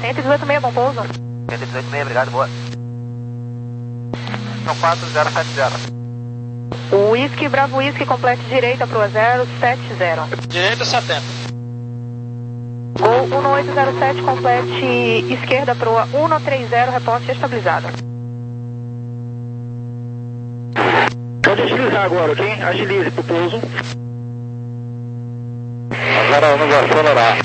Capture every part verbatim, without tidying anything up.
cento e dezoito meio, bom pouso. cento e dezoito meio, obrigado, boa. quatro zero sete zero. Whisky, Bravo Whisky, complete direita pro zero sete zero. Direita setenta. Gol um oito zero sete, complete esquerda pro um três zero, reporte estabilizado. Pode agilizar agora, ok? Agilize pro pouso. Agora vamos acelerar.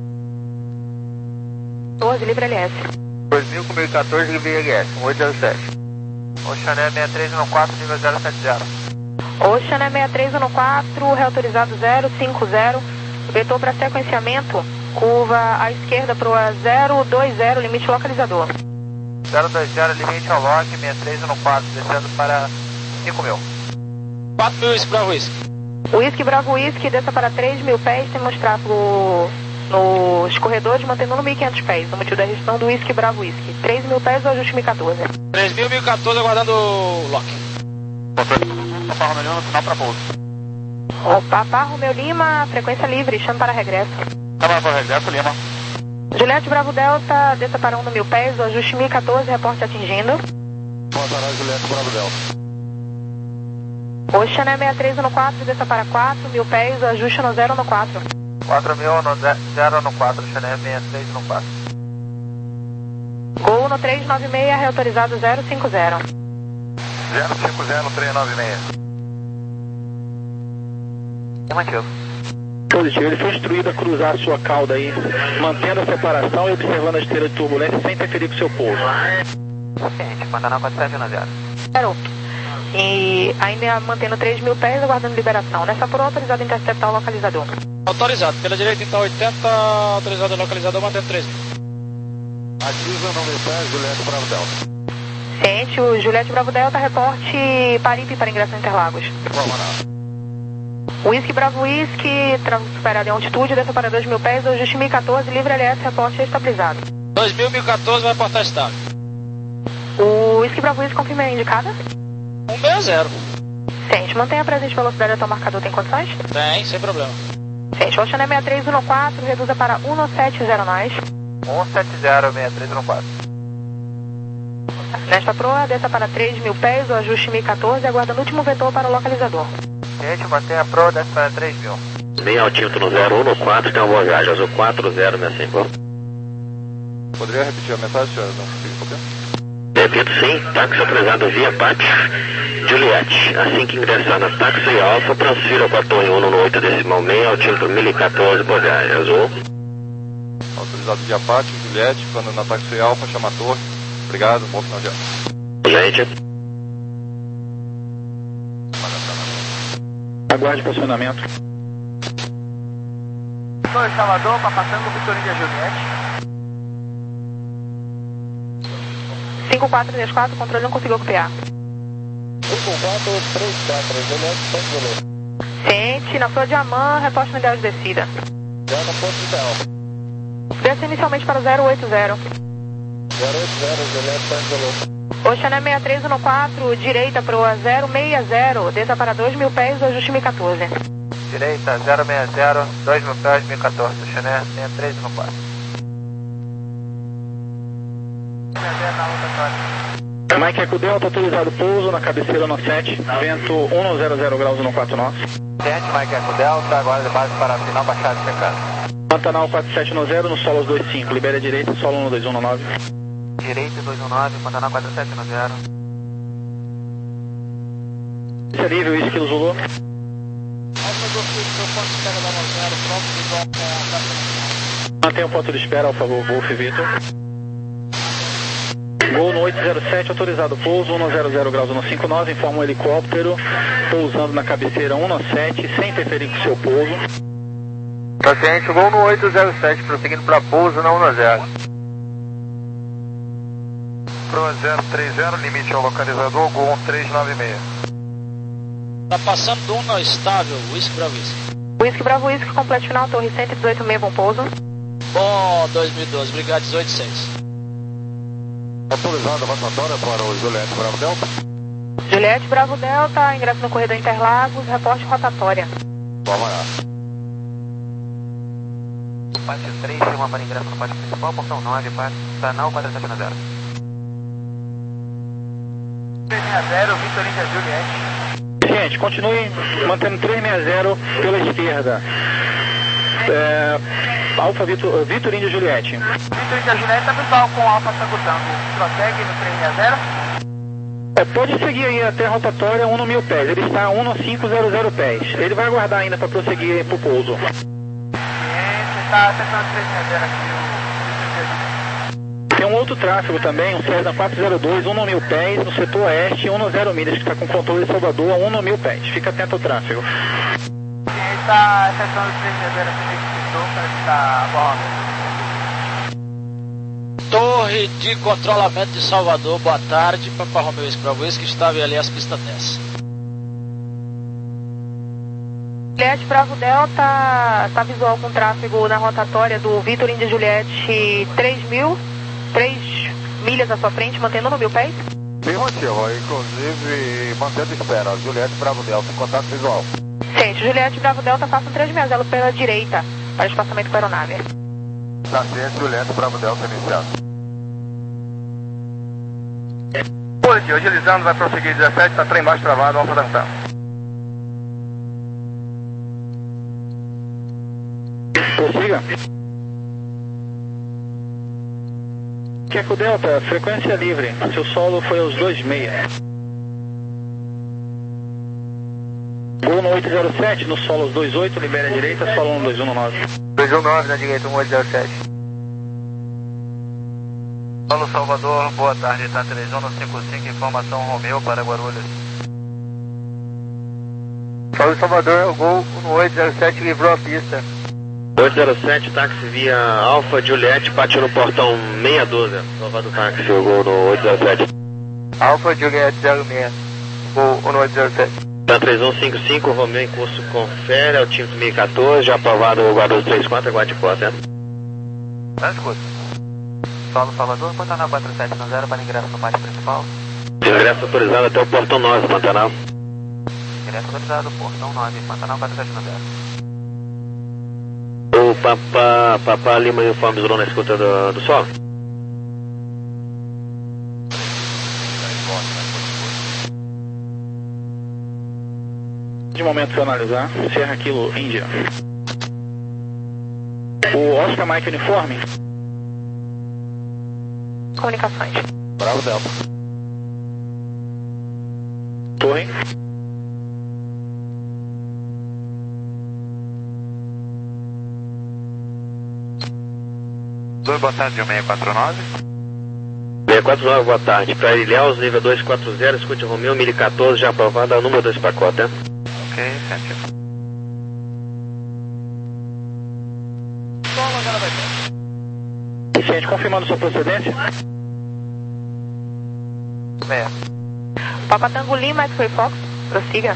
doze, livre L S. dois mil com mil e quatorze, livre L S, um oito zero sete. Oceané sessenta e três um quatro, nível zero sete zero. Oceané sessenta e três um quatro, reautorizado zero cinco zero, vetor para sequenciamento, curva à esquerda pro zero dois zero, limite localizador. zero dois zero, limite ao lock, sessenta e três um quatro, descendo para cinco mil. quatro mil, Whisky, Bravo Whisky. Whisky, Bravo Whisky, desça para três mil pés, tem mostrar pro, nos corredores, mantendo no mil e quinhentos pés, no motivo da restrição do Whisky, Bravo Whisky. três mil pés, o ajuste mil e quatorze. três mil, mil e quatorze, aguardando o lock. Opa, Romeu no final para pouso. Opa, Papa, Romeu Lima, frequência livre, chame para regresso. Chama para regresso, Lima. Juliette, Bravo Delta, desça para um no mil pés, o ajuste mil e quatorze, reporte atingindo. Boa Juliette, Bravo Delta. Oceané sessenta e três um quatro, desça para quatro mil pés, o ajuste no zero no quatro. quatro mil no zero no quatro, Oceané sessenta e três um quatro. Gol no três nove seis, reautorizado zero cinco zero. zero cinco zero, três nove seis. Afirmativo. Positivo, ele foi instruído a cruzar a sua cauda aí, mantendo a separação e observando a esteira de turbulência sem interferir com o seu pouso. Suficiente, Pantanal quatro sete um zero. Zero. E ainda mantendo três mil pés, aguardando liberação. Nessa por autorizado a interceptar o localizador. Autorizado, pela direita então oitenta, autorizado o localizador, mantendo três mil. Ativa não mensagem, Juliette Bravo Delta. Ciente, o Juliette Bravo Delta, reporte Paripe para ingresso em Interlagos. Vamos lá. Whisky, Bravo Whisky, superado em altitude, desça para dois mil pés, ajuste mil e quatorze, livre L S, reporte estabilizado. dois mil, mil e quatorze, vai portar estável. O Whisky, Bravo Whisky, confirma a indicada. um seis zero. Ciente, mantenha a presente velocidade até o marcador, tem condições? Tem, sem problema. Ciente, Oceané sessenta e três um quatro, reduza para um sete zero nós. um sete zero, sessenta e três um quatro. Nesta proa, desça para três mil pés, o ajuste mil e quatorze, aguardando o último vetor para o localizador. Gente, mantém a proa, desce para três mil. Meio altinho no zero um no quatro, tem uma boa viagem, azul quatro zero sessenta e cinco. Poderia repetir a mensagem, senhor? Não consigo copiar. Repito sim, táxi autorizado via P A C Juliette. Assim que ingressar na táxi Alfa, transfira para a torre um no oito decimal meio, altinho para mil e quatorze, boa viagem, azul. Autorizado via P A C Juliette, quando na táxi Alfa, chama a torre. Obrigado, bom final de ano. Gente. Aguarde posicionamento. Dois Salvador, passando o Vitorino Juliette. cinco quatro três quatro, controle não conseguiu copiar. cinco quatro três quatro, Juliette, ponto de luz. Ciente, na sua Diamant, reposte no ideal de descida. Já no ponto ideal. Desça inicialmente para o zero oito zero. zero oito zero, Juliette, ponto de luz. Oceané sessenta e três um quatro, direita para o zero seis zero, desça para dois mil pés, o ajuste mil e quatorze. Direita, zero seis zero, dois mil pés, mil e quatorze, Oceané sessenta e três um quatro. Mike Eco Delta, autorizado pouso na cabeceira no sete, vento um zero zero graus no quatro nós. Ciente, Mike Eco Delta, agora de base para final, baixada e checando. Pantanal quatro sete um zero, no solo dois cinco, libera a direita, solo um dois um nove. Direita, dois um nove, Pantanal quatro sete um zero. Esse é nível, isso que o Zulu. Mantenha o ponto de espera, por favor, Wolf Vitor. Gol no oito zero sete, autorizado pouso, um zero zero graus no cinco nós, informa um helicóptero, pousando na cabeceira um sete, sem interferir com o seu pouso. Paciente, gol no oito zero sete, prosseguindo para pouso na um zero. Pro zero três zero, limite ao localizador, gol três nove seis. Tá passando do um estável, Whisky, Bravo Whisky. Whisky, Bravo Whisky, completo final, torre cento e dezoito meio, bom pouso. Bom, dois mil e doze, obrigado, dezoito seis. Autorizado a rotatória para o Juliette Bravo Delta. Juliette Bravo Delta, ingresso no corredor Interlagos, reporte rotatória. Vamos lá. Pátio três, chama para ingresso no pátio principal, portão nove, pátio, canal quatro sete zero. três seis zero, Vitor Índia Juliette. Gente, continue mantendo três seis zero pela esquerda. É, Alfa Vitor, Vitor Índia Juliette. Vitor Índia Juliette, tá pessoal com Alfa Tango Tango. Prossegue no três seis zero. É, pode seguir aí até a rotatória um no mil pés. Ele está a um no cinco zero zero pés. Ele vai aguardar ainda para prosseguir para o pouso. Você está acessando três seis zero aqui. Tem um outro tráfego também, um Cessna quatro zero dois, um no mil pés, no setor oeste, um no zero milhas, que está com controle de Salvador, um no mil pés. Fica atento ao tráfego. Ele está acessando três seis zero aqui no setor, para estar bom. Torre de controlamento de Salvador, boa tarde, Papa Romeo Whisky Bravo Whisky, estava ali as pistas dez. Juliette Bravo Delta, está visual com tráfego na rotatória do Vitor Índia Juliette três mil, três milhas à sua frente, mantendo no mil pés? Sim, motivo, inclusive mantendo espera, Juliette Bravo Delta, contato visual. Gente, Juliette Bravo Delta, faça um três seis zero pela direita, para espaçamento com a aeronave. Tá ciente, Juliette Bravo Delta iniciado. Positivo, agilizando, vai prosseguir dezessete, está trem baixo travado, Alfa Tango Tango. Prossiga. Queco Delta, frequência livre. Seu solo foi aos dois seis. Gol no oito zero sete, no solo aos dois oito, libere a direita, solo no dois um nove. dois um nove na direita, um oito zero sete. Solo Salvador, boa tarde, tá três um cinco cinco, informação Romeu para Guarulhos. Solo Salvador, Gol no oito zero sete, livrou a pista. oito zero sete, táxi via Alfa Juliette, partiu no portão seis doze. Salvador táxi, Gol no oito zero sete. Alfa Juliette zero seis, Gol no oito zero sete. Tá três um cinco cinco, Romeu em curso confere, é o time dois mil e quatorze, já aprovado o Guarulhos trinta e quatro, aguarde porta. Tá escuta. Solo Salvador, Pantanal quatro sete zero para ingresso no pátio principal. Ingresso autorizado até o portão nove, Pantanal. Ingresso autorizado, portão nove, Pantanal quatro sete zero. O Papa, Papa Lima Uniforme Zulu na escuta do, do solo. De momento para analisar, Serra Kilo Índia. O Oscar Mike Uniforme. Comunicações. Bravo Delta. Torre. Dois, boa tarde, seis quatro nove. seis quatro nove, boa tarde. Para Ilhéus, nível dois quatro zero, escute Romeu, mil e quatorze, já aprovado, a número dois pacote, né? Ok, sete. Gente, confirmando sua procedência. É. Papa Tango Lima, X-Ray Fox, prossiga.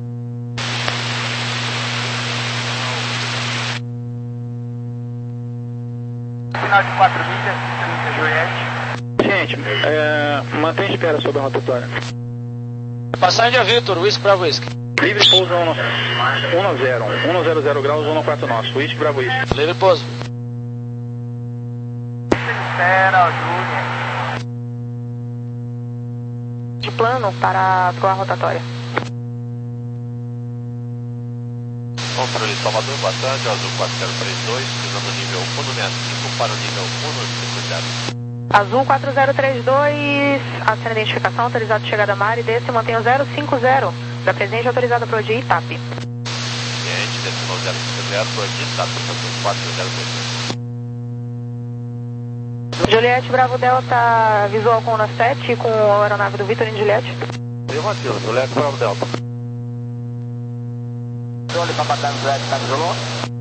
Final de quatro milhas, trinta Juliette. Gente, é, mantém espera sobre a rotatória. Passagem a Vitor, Whisky Bravo Whisky. Livre pouso um no zero, um no zero zero graus, um no quatro nosso. Whisky Bravo Whisky. Livre pouso. Espera, Júnior. De plano para, para a rotatória. Controle Salvador, boa tarde, Azul quatro zero três dois, pisando no nível um no sessenta e cinco para o nível um no cinquenta. Azul quatro zero três dois, assina a identificação, autorizado de chegada a mar e desce, mantém o zero cinco zero, da presente autorizada para o dia Itap. Ciente, decimal zero cinco zero, para o dia Itap, quatro zero três dois. Juliette Bravo Delta, visual com o N A sete, com a aeronave do Vitor em Juliette. Afirmativo, Juliette Bravo Delta. Controle Papa Tango Juliette, tá Zulu.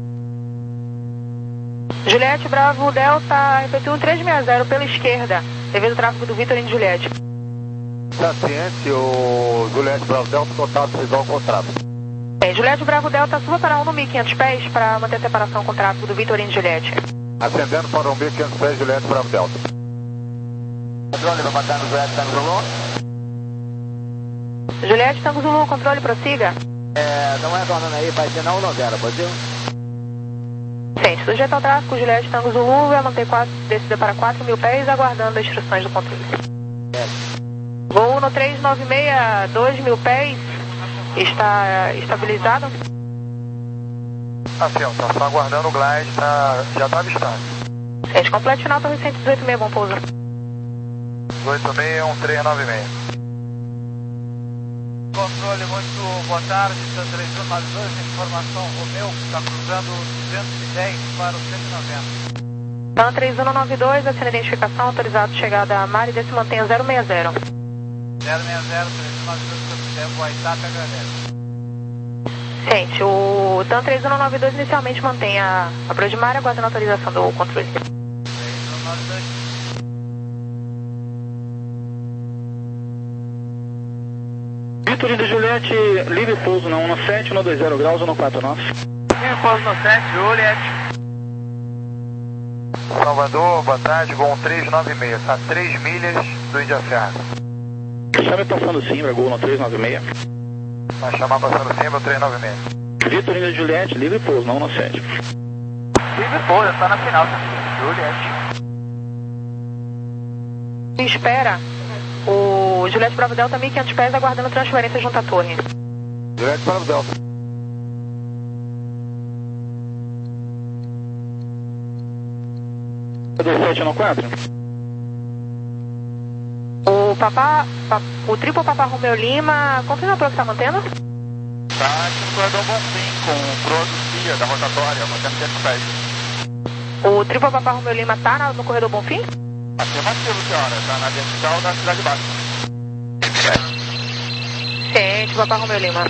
Juliette Bravo Delta, repetiu um três seis zero pela esquerda, devido ao tráfego do Vitor em Juliette. Está ciente, o Juliette Bravo Delta, contato visual com o tráfego. Bem, Juliette Bravo Delta, suba para um no mil e quinhentos pés para manter a separação com o tráfego do Vitor em Juliette. Ascendendo para o mil e quinhentos pés, Juliette Bravo Delta. Controle Papa Tango Juliette, tá Zulu. Juliette Tango Zulu, controle, prossiga. É, não é retornando aí, vai ser não ou não zero, pode ser? Ciente, sujeito ao tráfego, Juliette Tango Zulu, vai manter quatro, descida para quatro mil pés, aguardando as instruções do controle. É. Voo no três nove seis, dois mil pés, está estabilizado. Assim, tá só aguardando o glide, tá, já tá avistado. Ciente, completo final, torre cento e dezoito seis, bom pouso. oito seis um três nove seis. Controle, muito boa tarde, três um nove dois, informação, Romeu está cruzando duzentos e dez para o cento e noventa. TAM três um nove dois, acena a identificação, autorizado chegada a Mari, se mantenha zero seis zero. zero seis zero, três um nove dois, se eu puder, Boitá, agradece. Gente, o TAM três um nove dois inicialmente mantém a, a Brodmar, aguardando a autorização do controle. três um nove dois. Vitor de Juliette, livre pouso na um sete, um dois zero graus, um quatro nove. Livre pouso no sete, Juliette. Salvador, boa tarde, Gol três nove seis, a três milhas do Índia Serra. Chame passando Simbra, Gol no três nove seis. Vai chamar passando Simbra, três nove seis. Vitor de Juliette, livre pouso na um sete. Livre pouso, está na final, Juliette. Espera o Juliette Bravo Delta mil e quinhentos pés, aguardando transferência junto à torre. Juliette Bravo Delta. dois sete um quatro. O papá, pa, o triplo Papá Romeu Lima, confirma para o que está mantendo? Tá aqui no corredor Bonfim, com o Cronos da rotatória, mantendo cento pés. O triplo Papá Romeu Lima está no corredor Bonfim? Afirmativo, senhora, tá na vertical da Cidade Baixa. Ciente, Papá Romeu Lima.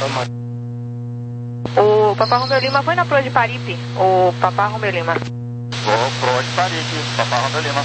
O Papá Romeu Lima foi na proa de Paripe, o Papá Romeu Lima. Vou pro de Paripe, Papá Romeu Lima.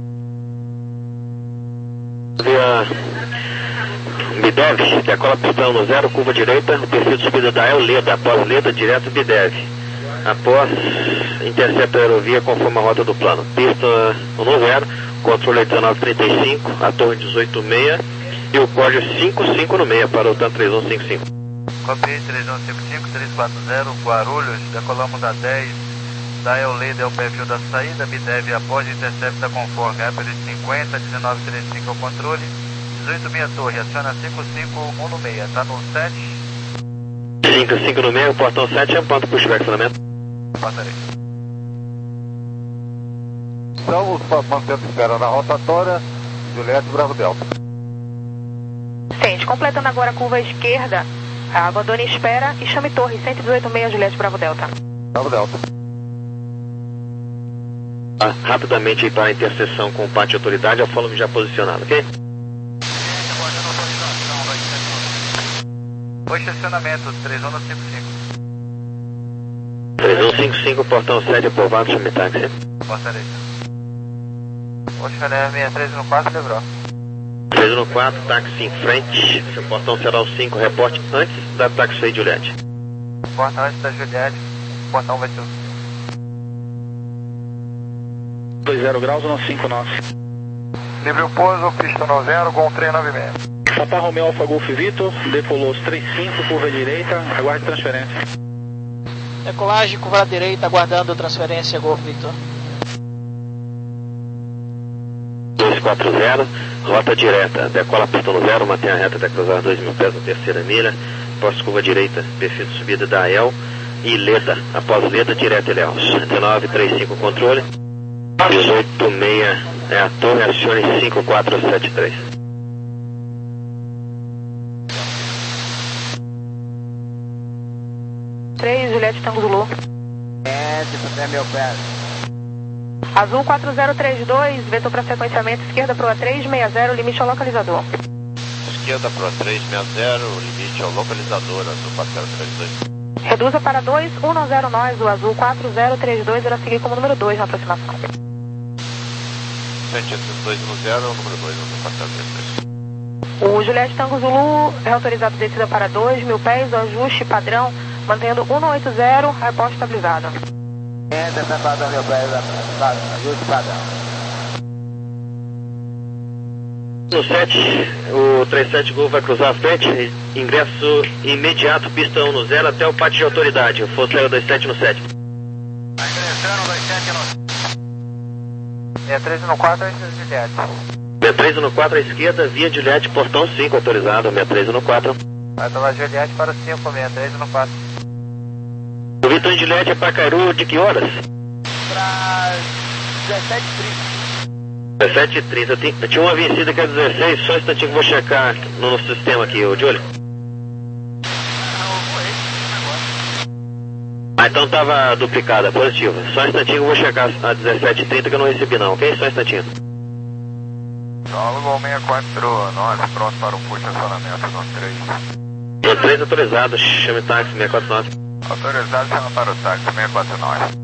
Via Bidev, decola pistão no zero, curva direita, perfil de subida da Euleda, após Leda, direto Bidev. Após intercepta a aerovia conforme a rota do plano. Pista no zero, controle dezenove trinta e cinco, a torre dezoito seis e o código cinco cinco no meio para o TAM três um cinco cinco. Copiei três um cinco cinco, três quatro zero, Guarulhos, decolamos a dez, da Euleda é o perfil da saída, Bidev após intercepta conforme, Apple cinquenta, dezenove trinta e cinco é o controle, dezoito seis torre, aciona cinco cinco um no meio, tá no sete. cinco cinco no meio, portão sete, é ponto pushback, fundamento. Passarei. Então, os mantendo espera na rotatória, Juliette Bravo Delta. Ciente, completando agora a curva esquerda, abandone espera e chame torre cento e dezoito seis, Juliette Bravo Delta. Bravo Delta. Ah, rapidamente aí para a interseção com o pátio de autoridade, a follow já posicionado, ok? Oi, estacionamento, três um cinco cinco. três um cinco cinco, portão sete, aprovado, chame táxi. Passarei. Oxe, Chalé sessenta e três no quatro, Lebró. três um quatro, táxi em frente, seu portão será o cinco, reporte antes da táxi aí, Juliette. Portão antes da Juliette, o portão vai ser o dois zero graus, um cinco nove. livre o pouso, pista no zero, Gol três nove seis. Papá Romeu Alfa Golf Vitor, decolou os três cinco, curva direita, aguarde transferência. Decolagem, curva direita, aguardando transferência, Golf Victor. dois quatro zero, rota direta, decola pistão no zero, mantém a reta até cruzar dois mil pés na terceira milha, após curva direita, perfil de subida da A E L e Leda, após Leda, direto Ilhéus. dezenove trinta e cinco controle, dezoito seis é a torre, acione cinco quatro sete três. três, Juliette Tango Zulu. É, se puder, meu pé. Azul quatro zero três dois, vetor para sequenciamento, esquerda para três seis zero, limite ao localizador. Esquerda para três seis zero, limite ao localizador, azul quatro zero três dois. Reduza para dois um zero nós, o azul quatro zero três dois, irá seguir como número dois na aproximação. Frente dois um zero, número dois, azul quatro zero três dois. O Juliette Tango Zulu é autorizado descida para dois mil pés, o ajuste padrão, mantendo um oito zero, reposto estabilizado. Entra, padrão, meu pé, ajuste padrão. No sete, o trinta e sete Gol vai cruzar a frente, ingresso imediato, pista um no zero até o pátio de autoridade, força aérea dois sete no sete. sessenta e três no quatro, Juliette. sessenta e três no quatro à esquerda, via Juliette, portão cinco, autorizado, sessenta e três no quatro. Vai tomar Juliette para o cinco, sessenta e três no quatro. O Vitor Juliette é para Cairu de que horas? Para dezessete e trinta. dezessete e trinta. Eu, tinha, eu tinha uma vencida que é dezesseis, só um instantinho que eu vou checar no nosso sistema aqui, ô Júlio. Ah, então tava duplicada, positiva. Só um instantinho que eu vou checar a dezessete e trinta que eu não recebi não, ok? Só um instantinho. Solo Gol sessenta e quatro, nove, pronto para um push acionamento no três. No três autorizado, chame táxi sessenta e quatro nove. Autorizado, chama para o táxi sessenta e quatro nove.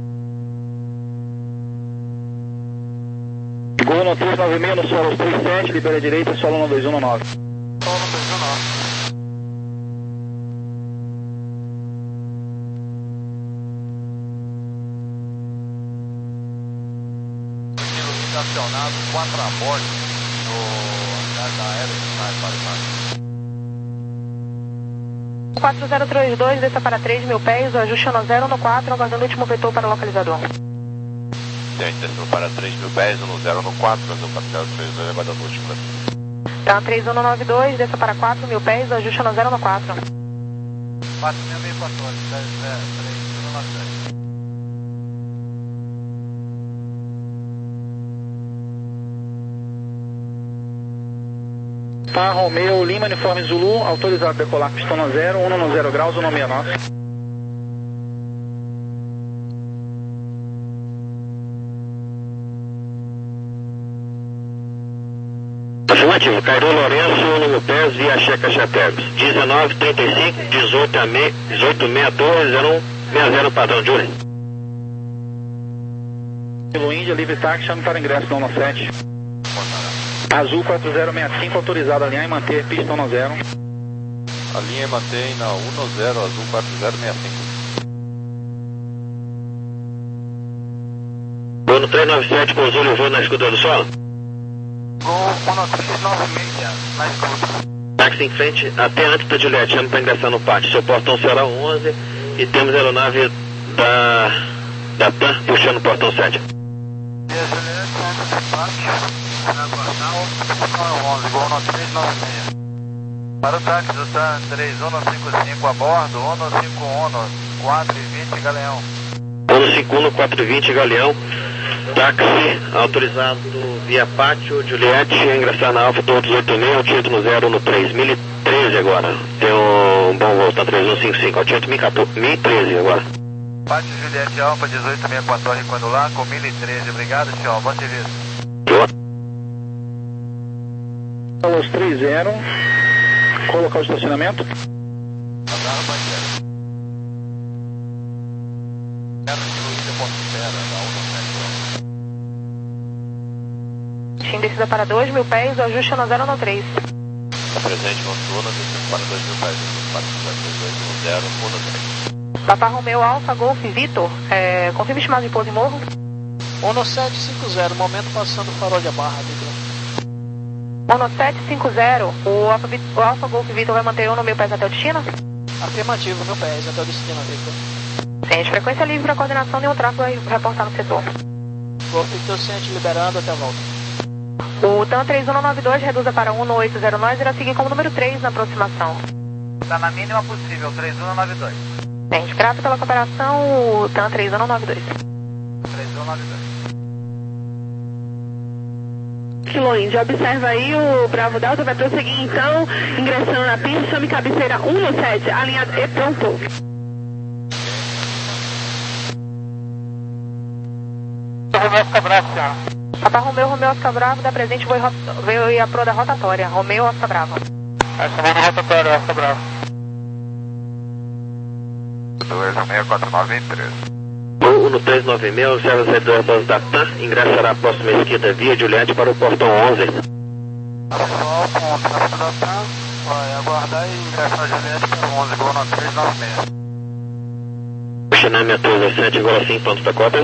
Gol no três nove seis, no solo três sete, libera a direita, solo no dois um nove. Solo no dois um nove. Estacionado quatro a bordo no andar da aérea para o quatro zero três dois, desça para três mil pés, o ajuste no zero no quatro, aguardando o último vetor para o localizador. Gente, desceu para três mil pés, no zero no quatro, no quatro zero três dois, aguardando o último vetor. Tá, três um nove dois, desça para quatro mil pés, o ajuste no zero no quatro. quatro mil e quatorze, três um nove dois. Tá, Romeu, Lima, uniforme Zulu, autorizado a decolar pistão no zero, um no zero graus, um no sessenta e nove. Afirmativo, Cairu Lourenço, número dez, via Checa Chategos. dezenove trinta e cinco, dezoito sessenta e dois, zero um sessenta zero padrão, Júlio. Pelo Índia, livre táxi, chame para ingresso no sete. Azul quatro zero seis cinco, autorizado a alinhar e manter pistão no zero. A linha mantém na um no zero, azul quatro zero seis cinco. Gol no três nove sete, com o Zúlio voo na escuta do solo. Gol no três nove seis, na escuta. Táxi em frente, até antes da Juliette, chame para ingressar no pátio. Seu portão será onze e temos a aeronave da, da T A M puxando o portão sete. E a Juliette, antes do pátio. onze, Gol no três nove seis. Para o táxi do T A M três um cinco cinco a bordo, um cinco um, quatro e vinte Galeão. um cinco um, quatro e vinte Galeão. Táxi autorizado via pátio, Juliette, ingressar na Alfa, todos oito seis, altimetro no zero no três mil e treze agora. Tem um bom voo, tá três um cinco cinco, altimetro mil e treze agora. Pátio Juliette Alfa, dezoito sessenta e quatro, quando lá, com mil e treze. Obrigado, senhor. Bom serviço. Os três zero, colocar o estacionamento. Agarra o banheiro. Quero incluir a ponto zero, da um Em descida para dois mil pés, o ajuste no zero no três. Presente no turno, descendo para dois mil pés, quatro zero três dois, no zero, um no três. Papa Romeu Alfa Golf Vitor, é, confirme estimado de pouso e morro. um no sete cinco zero, momento passando o farol de barra, Vitor. um no sete cinco zero, o Alfa, o Alfa Golf Vitor vai manter um no mil pés até o destino? Afirmativo, mil pés até o destino, Vitor. Ciente, frequência livre para coordenação, nenhum tráfego vai reportar no setor. Golf Vitor ciente, liberando até a volta. O TAM três um nove dois reduza para um no oito zero nove, irá seguir como número três na aproximação. Está na mínima possível, três um nove dois. Ciente, grato pela cooperação, o TAM três um nove dois. três um nove dois. Kilo Índia, observa aí, o Bravo Delta vai prosseguir então, ingressando na pista, chame cabeceira um no sete, alinhado e pronto. Romeu Oscar Bravo, senhor. Papa Romeu, Romeu Oscar Bravo, da presente voo e a pro da rotatória, Romeu Oscar Bravo. Essa voo da rotatória, Oscar Bravo. dois um seis quatro nove três. Gol no três nove seis, observa a saída da base da T A M, ingressará a próxima esquerda via Juliette para o portão onze. Pessoal, com o tráfego da T A M, vai aguardar e ingressar a Juliette para o onze, Gol no três nove seis. Xaname dezessete, agora sim, pronto para cópia.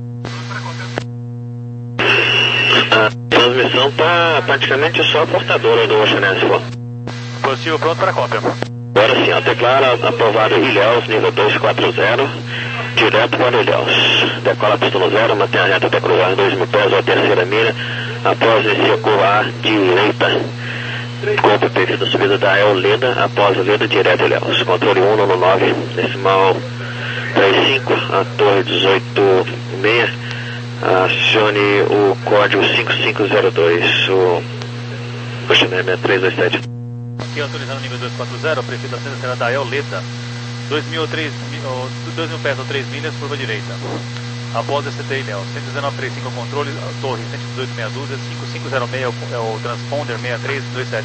A transmissão está praticamente só a portadora do Oceanet, se for. Positivo, pronto para cópia. Agora sim, ó, declara aprovado Ilhéus, nível dois quatro zero. direto para Ilhéus. Decola pista no zero, mantém a reta até cruzar dois mil pés, a terceira milha, após esse curva à direita. Compre o perfil da subida da El Leda, após a Leda, direto Ilhéus. Controle um nove nove, decimal trinta e cinco, a torre dezoito seis, acione o código cinco cinco zero dois, o coxinema é três dois sete. Aqui autorizando o nível dois quatro zero, prefeito da Santa Serra da El Leda, dois mil pés ou três milhas, curva direita. Após S T Ilhéus, cento e dezenove trinta e cinco é o controle, a torre cento e dezoito meia dúzia, cinco cinco zero seis é o, é o transponder seis três dois sete.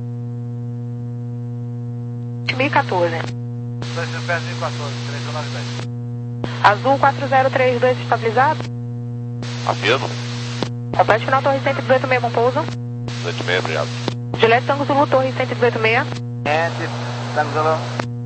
mil e quatorze. dois mil pés, mil e quatorze, três nove dez. Azul quatro zero três dois estabilizado. Afirmo. Complete final, torre cento e dezoito meia, bom pouso. dezoito seis, obrigado. Juliette Tango Zulu, torre cento e dezoito meia. É, Tango Zulu.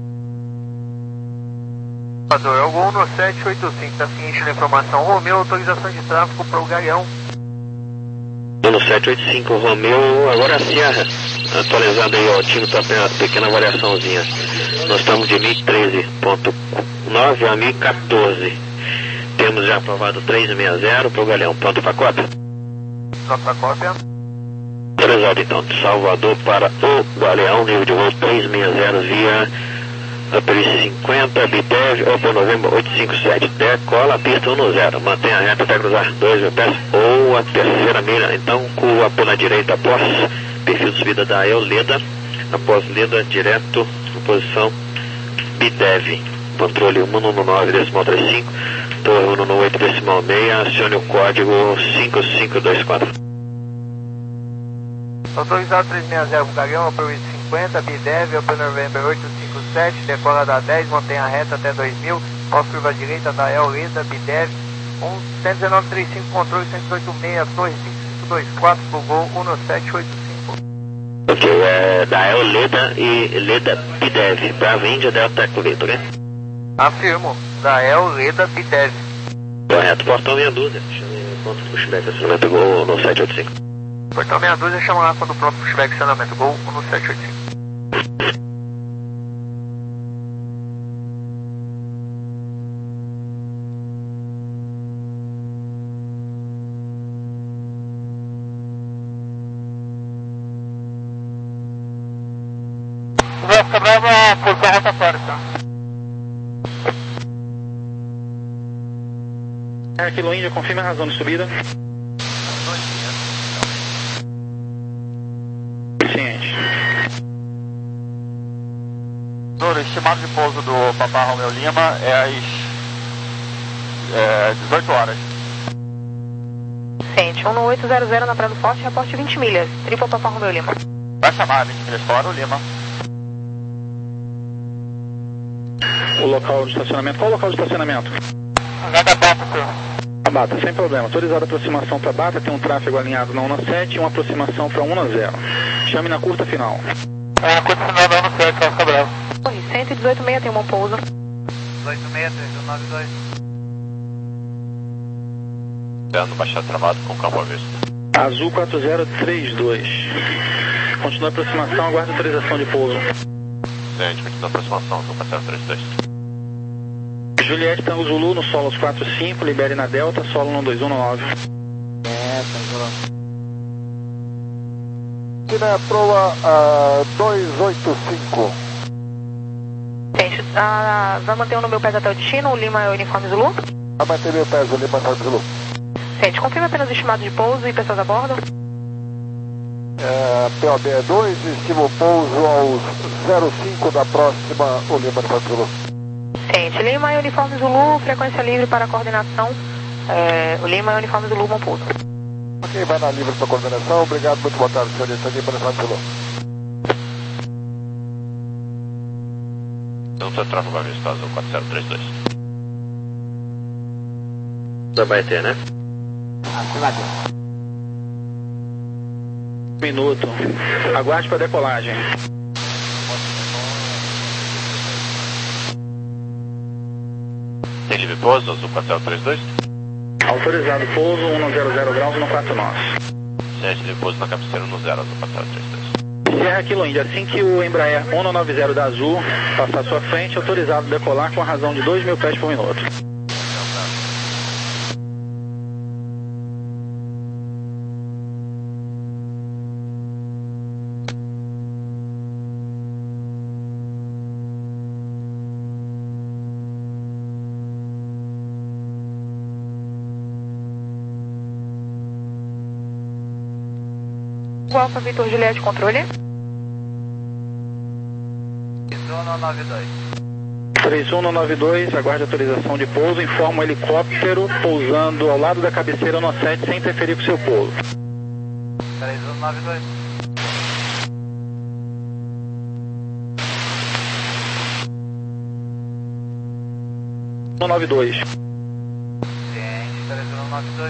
É o um no sete oito cinco, da seguinte informação. Romeu, autorização de tráfego para o Galeão. um no sete oito cinco, Romeu, agora a Sierra. Atualizado aí, ó, o time está uma pequena variaçãozinha. Nós estamos de mil e treze ponto nove a mil e quatorze. Temos já aprovado três seis zero para o Galeão. Pronto para a cópia? Pronto para a cópia. Autorizado então, de Salvador para o Galeão, nível de voo três seis zero via Aperice cinquenta, Bidev, Opel November oito cinco sete. Decola a pista um no zero, mantém a reta até cruzar dois mil pés ou a terceira milha. Então, curva pela direita após perfil de subida da El Leda, após Leda, direto, posição Bidev. Controle um nove nove, decimal trinta e cinco, torre um nove oito, decimal seis, acione o código cinco cinco dois quatro. Autorizado três seis zero, Galeão, Aperice cinquenta, Bidev, Opel November oito cinco sete, decola da dez, mantém a reta até dois mil, off curva direita da El Leda, Bidev, cento e dezenove trinta e cinco, controle cento e dezoito seis, torre cinco cinco dois quatro, pro gol um no sete oito cinco. Ok, é da El Leda e Leda Bidev, Bravo Índia, Delta Eco Victor, né? Afirmo, da El Leda, Bidev. Correto, portão meia dúzia, ponto de pushback, acionamento gol no sete oito cinco. Portão meia dúzia, chama lá quando o próprio pushback, acionamento gol um no sete oito cinco. Vasca Brava, portão rotatório, tá? É, Kilo Índia, confirme a razão de subida. Ciente. O estimado de pouso do Papa Romeu Lima é às é, dezoito horas. Ciente, um no oito zero zero na Praia do Forte, reporte vinte milhas, triplo Papa Romeu Lima. Vai chamar vinte milhas fora o Lima. O local de estacionamento, qual o local de estacionamento? Nada Bata, senhor. A Bata, sem problema. Autorizada a aproximação para Bata, tem um tráfego alinhado na um no sete e uma aproximação para um no zero. Chame na curta final. É, na curta final da um no sete, Vasca Brava. Torre cento e dezoito meia, tem um bom pouso. dezoito seis, três nove dois. Dando baixado travado com campo à vista. Azul quatro zero três dois. Continua a aproximação, aguarde autorização de pouso. Ciente, continua a aproximação, Azul quatro zero três dois. Juliette Tango Zulu no Solos quatro cinco, libere na Delta, solo um dois um nove. É, Tango. Aqui na proa uh, dois oito cinco. Gente, ah, vai manter o número pés até o destino, o Lima é o uniforme Zulu. Vai manter meu pés, o Lima é o Zulu. Gente, confirma apenas o estimado de pouso e pessoas a bordo. É, P O B dois, estima o pouso aos zero cinco da próxima, o Lima é o Zulu. Gente, Lima é uniforme Zulu, frequência livre para coordenação. É, o Lima é uniforme Zulu, bom pouso. Ok, vai na livre para coordenação. Obrigado, muito boa tarde, senhorita. Lima é o Zulu. Não está tráfego à vista, Azul quatro zero três dois. Da Baeté, né? Minuto. Aguarde para decolagem. Tem livre pouso, Azul quatro zero três dois. Autorizado pouso, um zero zero graus, um quatro nove. Ciente, livre pouso na cabeceira no zero, Azul quatro zero três dois. Sierra Kilo Índia, assim que o Embraer um nove zero da Azul passar à sua frente, autorizado a decolar com a razão de dois mil pés por minuto. Alfa Vitor Juliette, controle. três um nove dois. três um nove dois, aguarde autorização de pouso, informa o helicóptero pousando ao lado da cabeceira no sete sem interferir com o seu pouso. três um nove dois. um nove dois. Ciente, três um nove dois.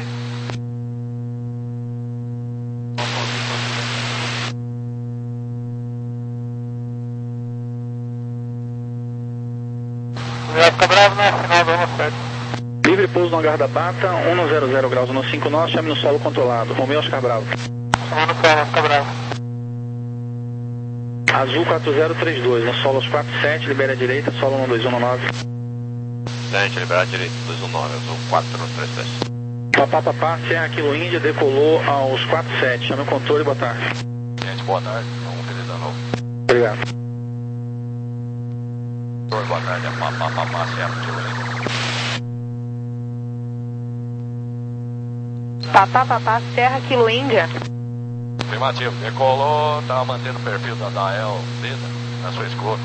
Vai ficar bravo, né? Final do um sete. Livre pouso no hangar da Bata, um zero zero graus no cinco nós, chame no solo controlado. Romeu Oscar Bravo. Chamando o solo, fica bravo. Azul quatro zero três dois, no solo aos quatro sete, libera a direita, solo um dois um nove. Gente, liberar a direita, dois um nove, azul quatro três dois. Papá, papá, Serra Kilo Índia, decolou aos quatro sete, chame o controle, boa tarde. Gente, boa tarde, vamos feliz ano novo. Obrigado. Boa tarde, é papá, papá, Serra Kilo Índia. Papá, papá, Serra Kilo Índia. Afirmativo, decolou, tá mantendo o perfil da Dael Leda na sua escuta.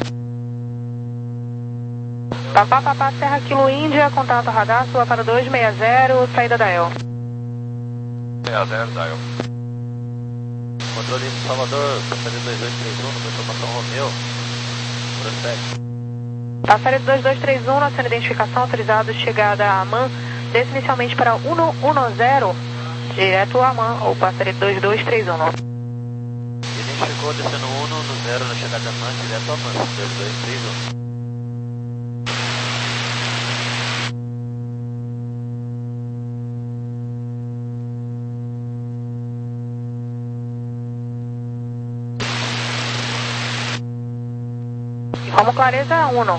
Papá, papá, Serra Kilo Índia, contato radar, sua para dois seis zero, saída da E L. seis zero, Dael. Controle de Salvador, passageiro dois dois três um, numa informação Romeu. Prospect. Passageiro dois dois três um, nossa identificação autorizado, chegada a AMAN, desce inicialmente para um um zero, direto a AMAN, ou passageiro dois dois três um. Identificou descendo um no zero na chegada a AMAN, direto a AMAN, dois dois três um. Como clareza um.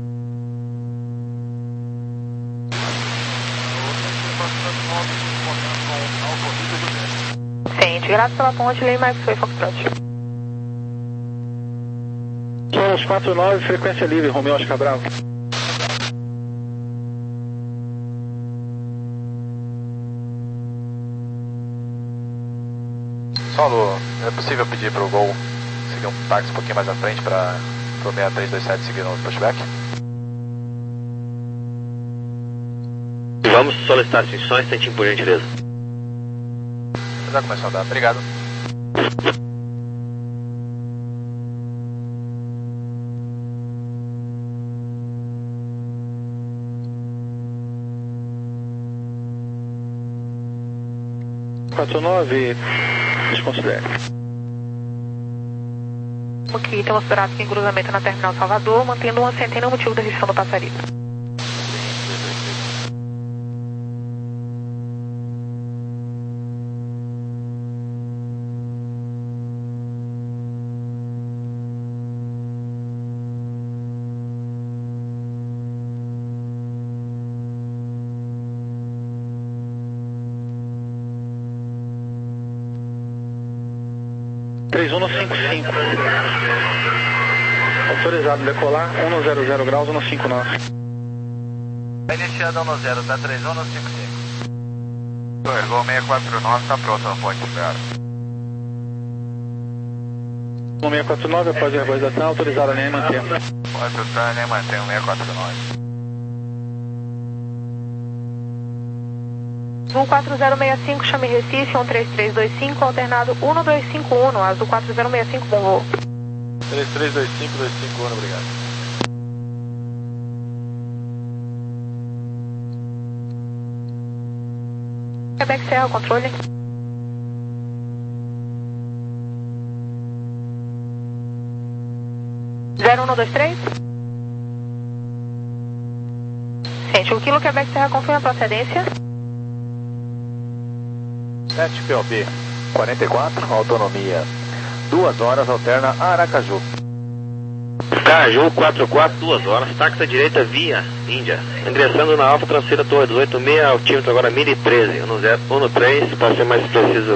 Ciente, graças pela ponte, Lima X-Way Foxtrot. Solos quatro nove, frequência livre, Romeu Oscar Bravo. Solo, é possível pedir para o Gol seguir um táxi um pouquinho mais à frente para o seis três dois sete seguir no pushback? Vamos solicitar assim, só um instantinho por gentileza. Já começou a andar, obrigado. quatro nove, desconsidere. Aqui temos esperado aqui em cruzamento na Terminal Salvador, mantendo uma centena motivo da restrição do passarinho. três um no cinco cinco. Autorizado decolar, um zero zero graus no cinco nós. Tá iniciando um zero, tá três um no cinco cinco. Ergol seis quatro nove, tá pronto a ponte, cara. seis quatro nove, após a verbalização, autorizado a linha e manter. Pode soltar a linha e manter o seis quatro nove. Azul quatro zero seis cinco, chame Recife, um três três dois cinco, alternado um dois cinco um, Azul quatro zero seis cinco, bom voo. três três dois cinco dois cinco um, obrigado. Quebec Serra, controle. zero um dois três. Gente, o quilo Quebec Serra confirma a procedência. sete P O B quarenta e quatro, autonomia duas horas, alterna Aracaju. Caju quatro quatro, duas horas, táxi à direita via Índia. Ingressando na Alfa Tranceira Torre dezoito seis, altímetro agora mil e treze, um três, para ser mais preciso.